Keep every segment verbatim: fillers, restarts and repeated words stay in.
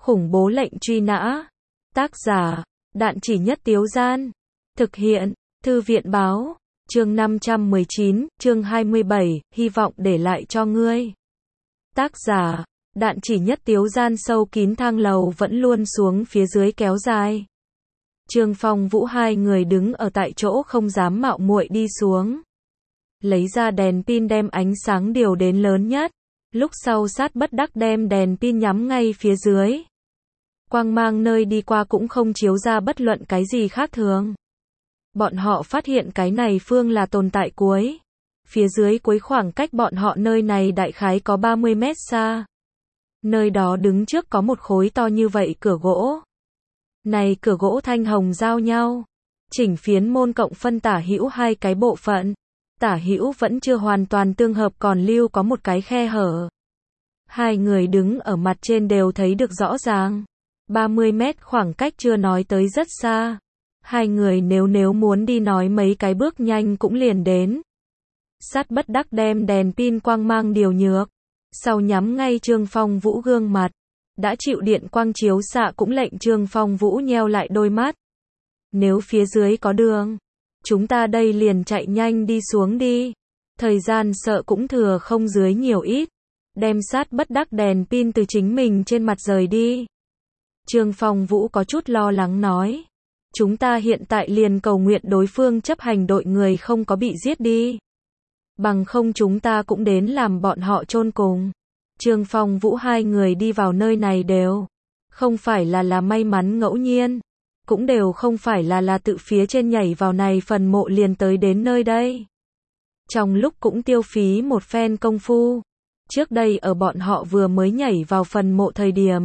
Khủng bố lệnh truy nã. Tác giả, Đạn Chỉ Nhất Tiếu Gian. Thực hiện, Thư viện báo. Chương năm trăm mười chín, chương hai mươi bảy, hy vọng để lại cho ngươi. Tác giả, Đạn Chỉ Nhất Tiếu Gian. Sâu kín thang lầu vẫn luôn xuống phía dưới kéo dài. Trương Phong Vũ hai người đứng ở tại chỗ không dám mạo muội đi xuống. Lấy ra đèn pin đem ánh sáng điều đến lớn nhất. Lúc sau sát bất đắc đem đèn pin nhắm ngay phía dưới. Quang mang nơi đi qua cũng không chiếu ra bất luận cái gì khác thường. Bọn họ phát hiện cái này phương là tồn tại cuối. Phía dưới cuối khoảng cách bọn họ nơi này đại khái có ba mươi mét xa. Nơi đó đứng trước có một khối to như vậy cửa gỗ. Này cửa gỗ thanh hồng giao nhau. Chỉnh phiến môn cộng phân tả hữu hai cái bộ phận. Tả hữu vẫn chưa hoàn toàn tương hợp còn lưu có một cái khe hở. Hai người đứng ở mặt trên đều thấy được rõ ràng. ba mươi mét khoảng cách chưa nói tới rất xa. Hai người nếu nếu muốn đi nói mấy cái bước nhanh cũng liền đến. Sát bất đắc đem đèn pin quang mang điều nhược. Sau nhắm ngay Trương Phong Vũ gương mặt. Đã chịu điện quang chiếu xạ cũng lệnh Trương Phong Vũ nheo lại đôi mắt. Nếu phía dưới có đường, chúng ta đây liền chạy nhanh đi xuống đi. Thời gian sợ cũng thừa không dưới nhiều ít. Đem sát bất đắc đèn pin từ chính mình trên mặt rời đi. Trương Phong Vũ có chút lo lắng nói. Chúng ta hiện tại liền cầu nguyện đối phương chấp hành đội người không có bị giết đi. Bằng không chúng ta cũng đến làm bọn họ chôn cùng. Trương Phong Vũ hai người đi vào nơi này đều không phải là là may mắn ngẫu nhiên. Cũng đều không phải là là tự phía trên nhảy vào này phần mộ liền tới đến nơi đây. Trong lúc cũng tiêu phí một phen công phu. Trước đây ở bọn họ vừa mới nhảy vào phần mộ thời điểm.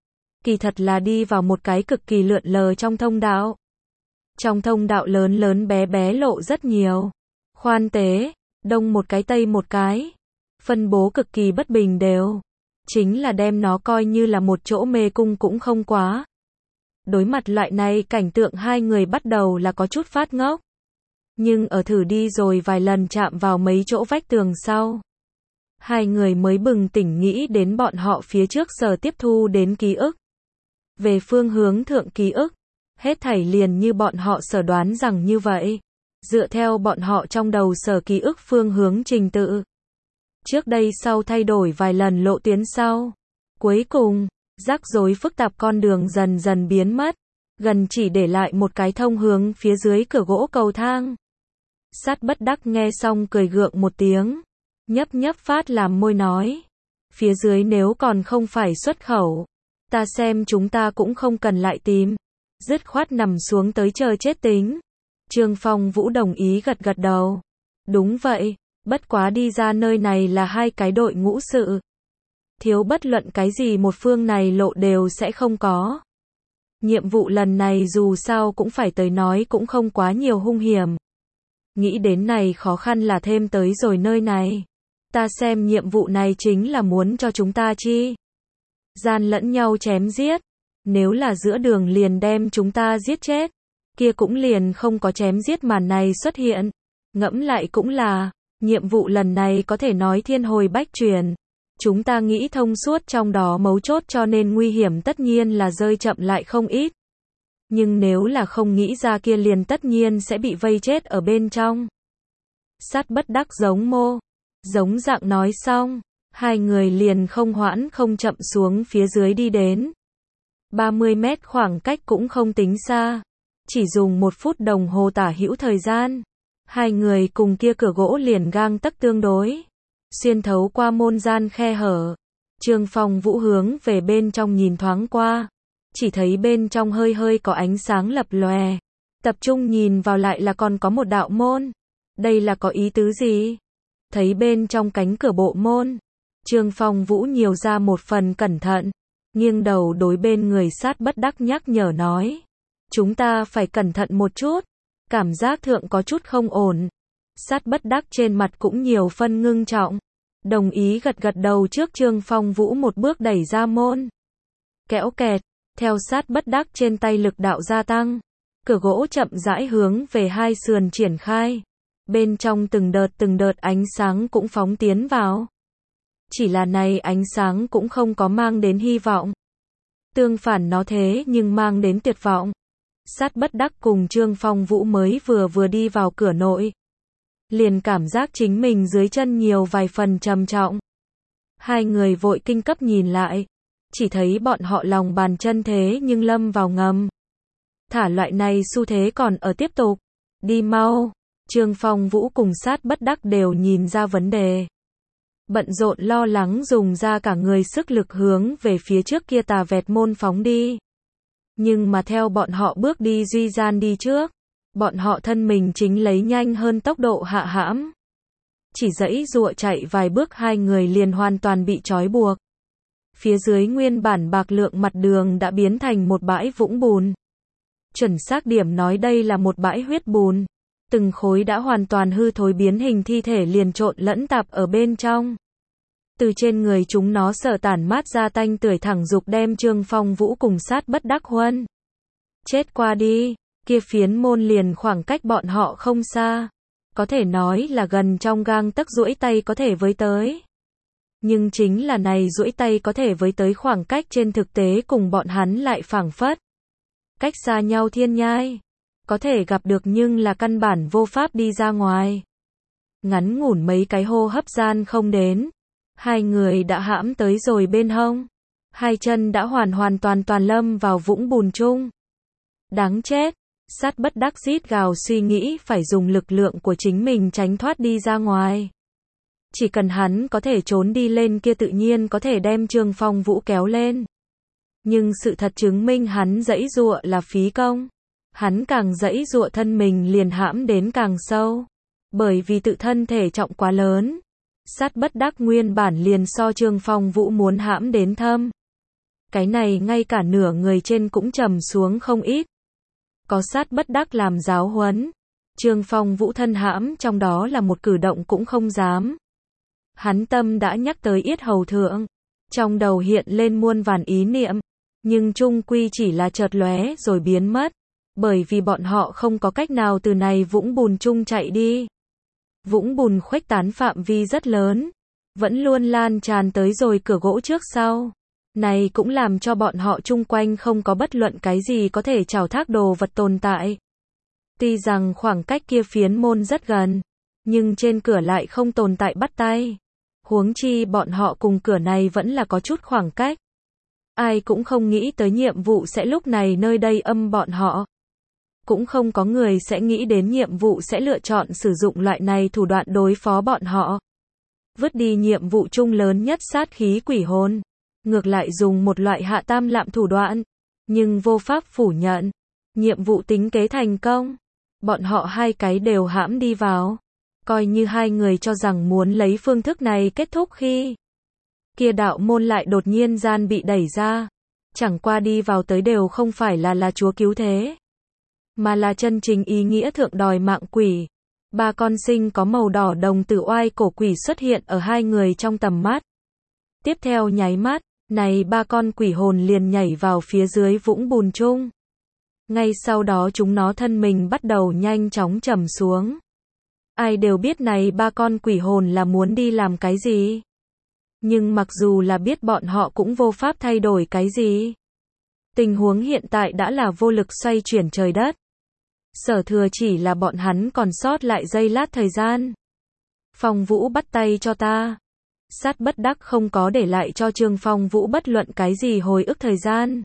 Kỳ thật là đi vào một cái cực kỳ lượn lờ trong thông đạo. Trong thông đạo lớn lớn bé bé lộ rất nhiều. Khoan tế, đông một cái tây một cái. Phân bố cực kỳ bất bình đều. Chính là đem nó coi như là một chỗ mê cung cũng không quá. Đối mặt loại này cảnh tượng hai người bắt đầu là có chút phát ngốc. Nhưng ở thử đi rồi vài lần chạm vào mấy chỗ vách tường sau. Hai người mới bừng tỉnh nghĩ đến bọn họ phía trước giờ tiếp thu đến ký ức. Về phương hướng thượng ký ức. Hết thảy liền như bọn họ sở đoán rằng như vậy. Dựa theo bọn họ trong đầu sở ký ức phương hướng trình tự. Trước đây sau thay đổi vài lần lộ tuyến sau. Cuối cùng, rắc rối phức tạp con đường dần dần biến mất. Gần chỉ để lại một cái thông hướng phía dưới cửa gỗ cầu thang. Sát bất đắc nghe xong cười gượng một tiếng. Nhấp nhấp phát làm môi nói. Phía dưới nếu còn không phải xuất khẩu. Ta xem chúng ta cũng không cần lại tìm. Dứt khoát nằm xuống tới chờ chết tính. Trương Phong Vũ đồng ý gật gật đầu. Đúng vậy, bất quá đi ra nơi này là hai cái đội ngũ sự. Thiếu bất luận cái gì một phương này lộ đều sẽ không có. Nhiệm vụ lần này dù sao cũng phải tới nói cũng không quá nhiều hung hiểm. Nghĩ đến này khó khăn là thêm tới rồi nơi này. Ta xem nhiệm vụ này chính là muốn cho chúng ta chi. Gian lẫn nhau chém giết. Nếu là giữa đường liền đem chúng ta giết chết. Kia cũng liền không có chém giết màn này xuất hiện. Ngẫm lại cũng là. Nhiệm vụ lần này có thể nói thiên hồi bách chuyển. Chúng ta nghĩ thông suốt trong đó mấu chốt cho nên nguy hiểm tất nhiên là rơi chậm lại không ít. Nhưng nếu là không nghĩ ra kia liền tất nhiên sẽ bị vây chết ở bên trong. Sát bất đắc giống mô. Giống dạng nói xong. Hai người liền không hoãn không chậm xuống phía dưới đi đến. ba mươi mét khoảng cách cũng không tính xa. Chỉ dùng một phút đồng hồ tả hữu thời gian. Hai người cùng kia cửa gỗ liền gang tấc tương đối. Xuyên thấu qua môn gian khe hở. Trương Phong Vũ hướng về bên trong nhìn thoáng qua. Chỉ thấy bên trong hơi hơi có ánh sáng lập lòe. Tập trung nhìn vào lại là còn có một đạo môn. Đây là có ý tứ gì? Thấy bên trong cánh cửa bộ môn. Trương Phong Vũ nhiều ra một phần cẩn thận. Nghiêng đầu đối bên người sát bất đắc nhắc nhở nói. Chúng ta phải cẩn thận một chút. Cảm giác thượng có chút không ổn. Sát bất đắc trên mặt cũng nhiều phân ngưng trọng. Đồng ý gật gật đầu trước Trương Phong Vũ một bước đẩy ra môn. Kéo kẹt. Theo sát bất đắc trên tay lực đạo gia tăng. Cửa gỗ chậm rãi hướng về hai sườn triển khai. Bên trong từng đợt từng đợt ánh sáng cũng phóng tiến vào. Chỉ là này ánh sáng cũng không có mang đến hy vọng. Tương phản nó thế nhưng mang đến tuyệt vọng. Sát bất đắc cùng Trương Phong Vũ mới vừa vừa đi vào cửa nội. Liền cảm giác chính mình dưới chân nhiều vài phần trầm trọng. Hai người vội kinh cấp nhìn lại. Chỉ thấy bọn họ lòng bàn chân thế nhưng lâm vào ngầm. Thả loại này xu thế còn ở tiếp tục. Đi mau. Trương Phong Vũ cùng sát bất đắc đều nhìn ra vấn đề. Bận rộn lo lắng dùng ra cả người sức lực hướng về phía trước kia tà vẹt môn phóng đi. Nhưng mà theo bọn họ bước đi duy gian đi trước. Bọn họ thân mình chính lấy nhanh hơn tốc độ hạ hãm. Chỉ dãy dụa chạy vài bước hai người liền hoàn toàn bị trói buộc. Phía dưới nguyên bản bạc lượng mặt đường đã biến thành một bãi vũng bùn. Chuẩn xác điểm nói đây là một bãi huyết bùn. Từng khối đã hoàn toàn hư thối biến hình thi thể liền trộn lẫn tạp ở bên trong. Từ trên người chúng nó sợ tản mát ra tanh tưởi thẳng dục đem Trương Phong Vũ cùng sát bất đắc huân. Chết qua đi, kia phiến môn liền khoảng cách bọn họ không xa. Có thể nói là gần trong gang tấc duỗi tay có thể với tới. Nhưng chính là này duỗi tay có thể với tới khoảng cách trên thực tế cùng bọn hắn lại phảng phất. Cách xa nhau thiên nhai. Có thể gặp được nhưng là căn bản vô pháp đi ra ngoài. Ngắn ngủn mấy cái hô hấp gian không đến. Hai người đã hãm tới rồi bên hông. Hai chân đã hoàn hoàn toàn toàn lâm vào vũng bùn chung. Đáng chết. Sát bất đắc rít gào suy nghĩ phải dùng lực lượng của chính mình tránh thoát đi ra ngoài. Chỉ cần hắn có thể trốn đi lên kia tự nhiên có thể đem Trương Phong Vũ kéo lên. Nhưng sự thật chứng minh hắn dãy dụa là phí công. Hắn càng dãy dụa thân mình liền hãm đến càng sâu. Bởi vì tự thân thể trọng quá lớn. Sát bất đắc nguyên bản liền so Trương Phong Vũ muốn hãm đến thâm. Cái này ngay cả nửa người trên cũng trầm xuống không ít. Có sát bất đắc làm giáo huấn. Trương Phong Vũ thân hãm trong đó là một cử động cũng không dám. Hắn tâm đã nhắc tới yết hầu thượng. Trong đầu hiện lên muôn vàn ý niệm. Nhưng chung quy chỉ là chợt lóe rồi biến mất. Bởi vì bọn họ không có cách nào từ này vũng bùn chung chạy đi. Vũng bùn khuếch tán phạm vi rất lớn. Vẫn luôn lan tràn tới rồi cửa gỗ trước sau. Này cũng làm cho bọn họ chung quanh không có bất luận cái gì có thể trảo thác đồ vật tồn tại. Tuy rằng khoảng cách kia phiến môn rất gần. Nhưng trên cửa lại không tồn tại bắt tay. Huống chi bọn họ cùng cửa này vẫn là có chút khoảng cách. Ai cũng không nghĩ tới nhiệm vụ sẽ lúc này nơi đây âm bọn họ. Cũng không có người sẽ nghĩ đến nhiệm vụ sẽ lựa chọn sử dụng loại này thủ đoạn đối phó bọn họ. Vứt đi nhiệm vụ chung lớn nhất sát khí quỷ hồn. Ngược lại dùng một loại hạ tam lạm thủ đoạn. Nhưng vô pháp phủ nhận. Nhiệm vụ tính kế thành công. Bọn họ hai cái đều hãm đi vào. Coi như hai người cho rằng muốn lấy phương thức này kết thúc khi. Kia đạo môn lại đột nhiên gian bị đẩy ra. Chẳng qua đi vào tới đều không phải là là chúa cứu thế. Mà là chân chính ý nghĩa thượng đòi mạng quỷ. Ba con sinh có màu đỏ đồng tử oai cổ quỷ xuất hiện ở hai người trong tầm mắt. Tiếp theo nháy mắt, này ba con quỷ hồn liền nhảy vào phía dưới vũng bùn chung. Ngay sau đó chúng nó thân mình bắt đầu nhanh chóng trầm xuống. Ai đều biết này ba con quỷ hồn là muốn đi làm cái gì. Nhưng mặc dù là biết bọn họ cũng vô pháp thay đổi cái gì. Tình huống hiện tại đã là vô lực xoay chuyển trời đất. Sở thừa chỉ là bọn hắn còn sót lại giây lát thời gian. Phong Vũ bắt tay cho ta. Sát bất đắc không có để lại cho Trương Phong Vũ bất luận cái gì hồi ức thời gian.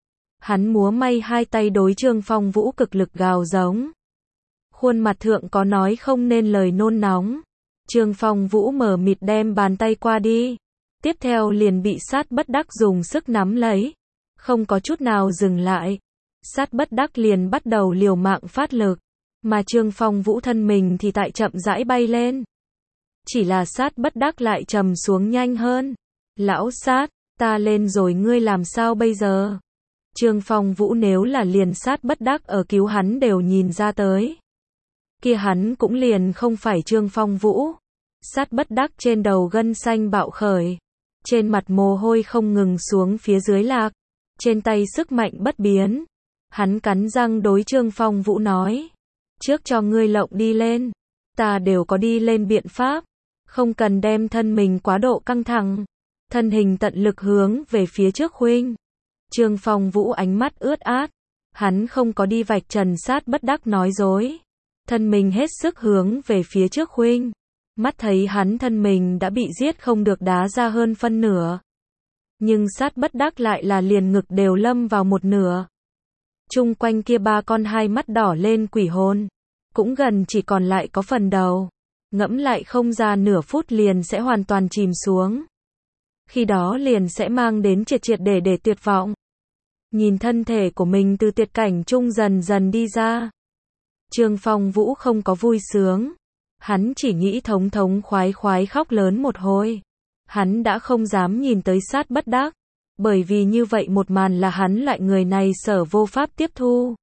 Hắn múa may hai tay đối Trương Phong Vũ cực lực gào giống. Khuôn mặt thượng có nói không nên lời nôn nóng. Trương Phong Vũ mờ mịt đem bàn tay qua đi. Tiếp theo liền bị sát bất đắc dùng sức nắm lấy. Không có chút nào dừng lại. Sát bất đắc liền bắt đầu liều mạng phát lực. Mà Trương Phong Vũ thân mình thì tại chậm rãi bay lên. Chỉ là sát bất đắc lại trầm xuống nhanh hơn. Lão sát, ta lên rồi ngươi làm sao bây giờ? Trương Phong Vũ nếu là liền sát bất đắc ở cứu hắn đều nhìn ra tới. Kia hắn cũng liền không phải Trương Phong Vũ. Sát bất đắc trên đầu gân xanh bạo khởi. Trên mặt mồ hôi không ngừng xuống phía dưới lạc. Trên tay sức mạnh bất biến. Hắn cắn răng đối Trương Phong Vũ nói. Trước cho ngươi lộng đi lên. Ta đều có đi lên biện pháp. Không cần đem thân mình quá độ căng thẳng. Thân hình tận lực hướng về phía trước huynh. Trương Phong Vũ ánh mắt ướt át. Hắn không có đi vạch trần Sát Bất Đắc nói dối. Thân mình hết sức hướng về phía trước khuynh. Mắt thấy hắn thân mình đã bị giết không được đá ra hơn phân nửa. Nhưng Sát Bất Đắc lại là liền ngực đều lâm vào một nửa. Chung quanh kia ba con hai mắt đỏ lên quỷ hồn. Cũng gần chỉ còn lại có phần đầu. Ngẫm lại không ra nửa phút liền sẽ hoàn toàn chìm xuống. Khi đó liền sẽ mang đến triệt triệt để để tuyệt vọng. Nhìn thân thể của mình từ tuyệt cảnh chung dần dần đi ra. Trương Phong Vũ không có vui sướng. Hắn chỉ nghĩ thống thống khoái khoái khóc lớn một hồi. Hắn đã không dám nhìn tới Sát Bất Đắc. Bởi vì như vậy một màn là hắn loại người này sở vô pháp tiếp thu.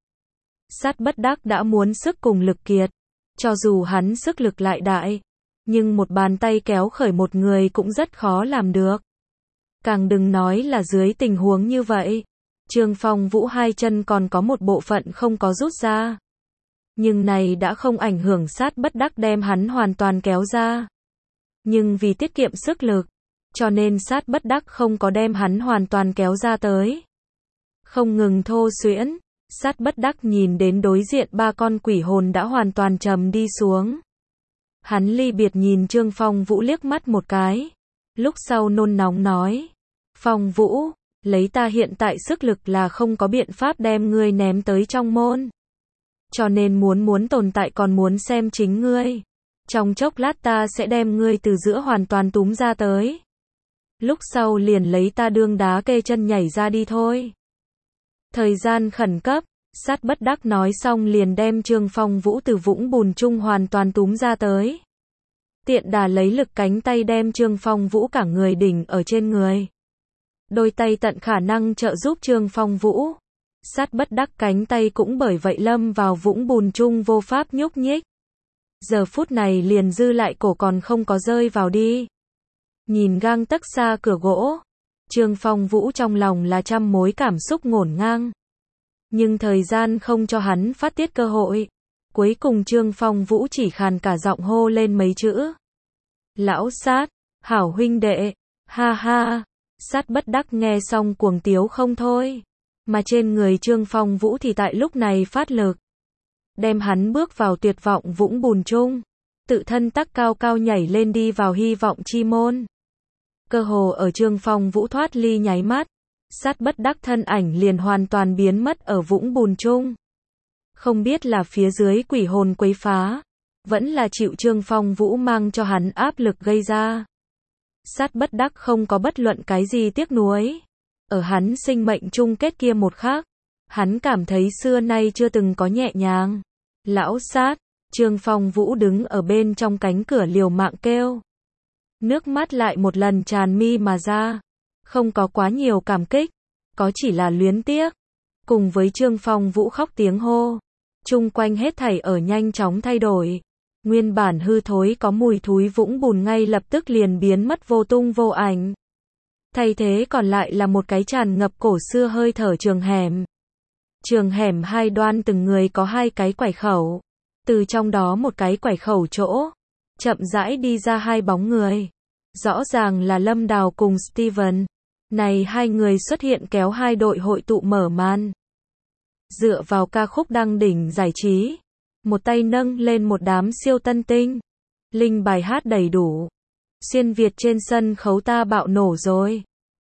Sát Bất Đắc đã muốn sức cùng lực kiệt. Cho dù hắn sức lực lại đại. Nhưng một bàn tay kéo khởi một người cũng rất khó làm được. Càng đừng nói là dưới tình huống như vậy. Trương Phong Vũ hai chân còn có một bộ phận không có rút ra. Nhưng này đã không ảnh hưởng Sát Bất Đắc đem hắn hoàn toàn kéo ra. Nhưng vì tiết kiệm sức lực, cho nên Sát Bất Đắc không có đem hắn hoàn toàn kéo ra tới. Không ngừng thô xuyễn, Sát Bất Đắc nhìn đến đối diện ba con quỷ hồn đã hoàn toàn trầm đi xuống. Hắn ly biệt nhìn Trương Phong Vũ liếc mắt một cái. Lúc sau nôn nóng nói. Phong Vũ, lấy ta hiện tại sức lực là không có biện pháp đem ngươi ném tới trong môn. Cho nên muốn muốn tồn tại còn muốn xem chính ngươi. Trong chốc lát ta sẽ đem ngươi từ giữa hoàn toàn túm ra tới. Lúc sau liền lấy ta đương đá kê chân nhảy ra đi thôi. Thời gian khẩn cấp, Sát Bất Đắc nói xong liền đem Trương Phong Vũ từ vũng bùn chung hoàn toàn túm ra tới. Tiện đà lấy lực cánh tay đem Trương Phong Vũ cả người đỉnh ở trên người. Đôi tay tận khả năng trợ giúp Trương Phong Vũ. Sát Bất Đắc cánh tay cũng bởi vậy lâm vào vũng bùn chung vô pháp nhúc nhích. Giờ phút này liền dư lại cổ còn không có rơi vào đi. Nhìn gang tấc xa cửa gỗ. Trương Phong Vũ trong lòng là trăm mối cảm xúc ngổn ngang. Nhưng thời gian không cho hắn phát tiết cơ hội. Cuối cùng Trương Phong Vũ chỉ khàn cả giọng hô lên mấy chữ. Lão Sát, hảo huynh đệ, ha ha. Sát Bất Đắc nghe xong cuồng tiếu không thôi. Mà trên người Trương Phong Vũ thì tại lúc này phát lực. Đem hắn bước vào tuyệt vọng vũng bùn chung. Tự thân tắc cao cao nhảy lên đi vào hy vọng chi môn. Cơ hồ ở Trương Phong Vũ thoát ly nháy mắt. Sát Bất Đắc thân ảnh liền hoàn toàn biến mất ở vũng bùn chung. Không biết là phía dưới quỷ hồn quấy phá. Vẫn là chịu Trương Phong Vũ mang cho hắn áp lực gây ra. Sát Bất Đắc không có bất luận cái gì tiếc nuối. Ở hắn sinh mệnh chung kết kia một khắc. Hắn cảm thấy xưa nay chưa từng có nhẹ nhàng. Lão Sát, Trương Phong Vũ đứng ở bên trong cánh cửa liều mạng kêu. Nước mắt lại một lần tràn mi mà ra. Không có quá nhiều cảm kích. Có chỉ là luyến tiếc. Cùng với Trương Phong Vũ khóc tiếng hô. Chung quanh hết thảy ở nhanh chóng thay đổi. Nguyên bản hư thối có mùi thúi vũng bùn ngay lập tức liền biến mất vô tung vô ảnh. Thay thế còn lại là một cái tràn ngập cổ xưa hơi thở trường hẻm. Trường hẻm hai đoan từng người có hai cái quải khẩu. Từ trong đó một cái quải khẩu chỗ. Chậm rãi đi ra hai bóng người. Rõ ràng là Lâm Đào cùng Steven. Này hai người xuất hiện kéo hai đội hội tụ mở màn. Dựa vào ca khúc đăng đỉnh giải trí. Một tay nâng lên một đám siêu tân tinh. Linh bài hát đầy đủ. Xuyên Việt trên sân khấu ta bạo nổ rồi.